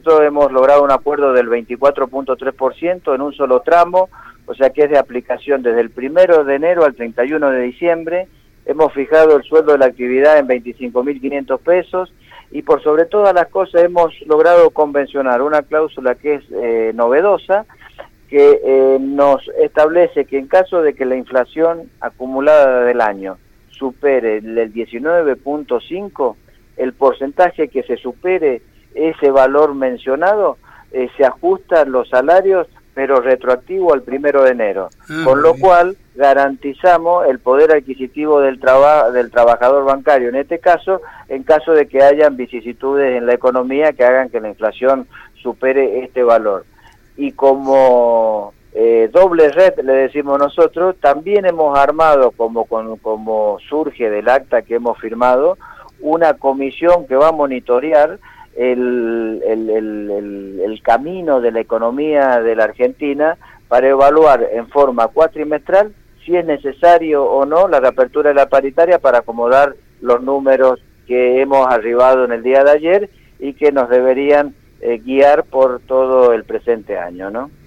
Nosotros hemos logrado un acuerdo del 24.3% en un solo tramo, o sea que es de aplicación desde el 1 de enero al 31 de diciembre. Hemos fijado el sueldo de la actividad en 25.500 pesos y por sobre todas las cosas hemos logrado convencionar una cláusula que es novedosa, que nos establece que en caso de que la inflación acumulada del año supere el 19.5, el porcentaje que se supere ese valor mencionado, se ajustan los salarios, pero retroactivo al 1 de enero. Con lo cual garantizamos el poder adquisitivo del trabajador bancario, en este caso, en caso de que hayan vicisitudes en la economía que hagan que la inflación supere este valor. Y como doble red, le decimos nosotros, también hemos armado, como surge del acta que hemos firmado, una comisión que va a monitorear el camino de la economía de la Argentina para evaluar en forma cuatrimestral si es necesario o no la reapertura de la paritaria para acomodar los números que hemos arribado en el día de ayer y que nos deberían guiar por todo el presente año, ¿no?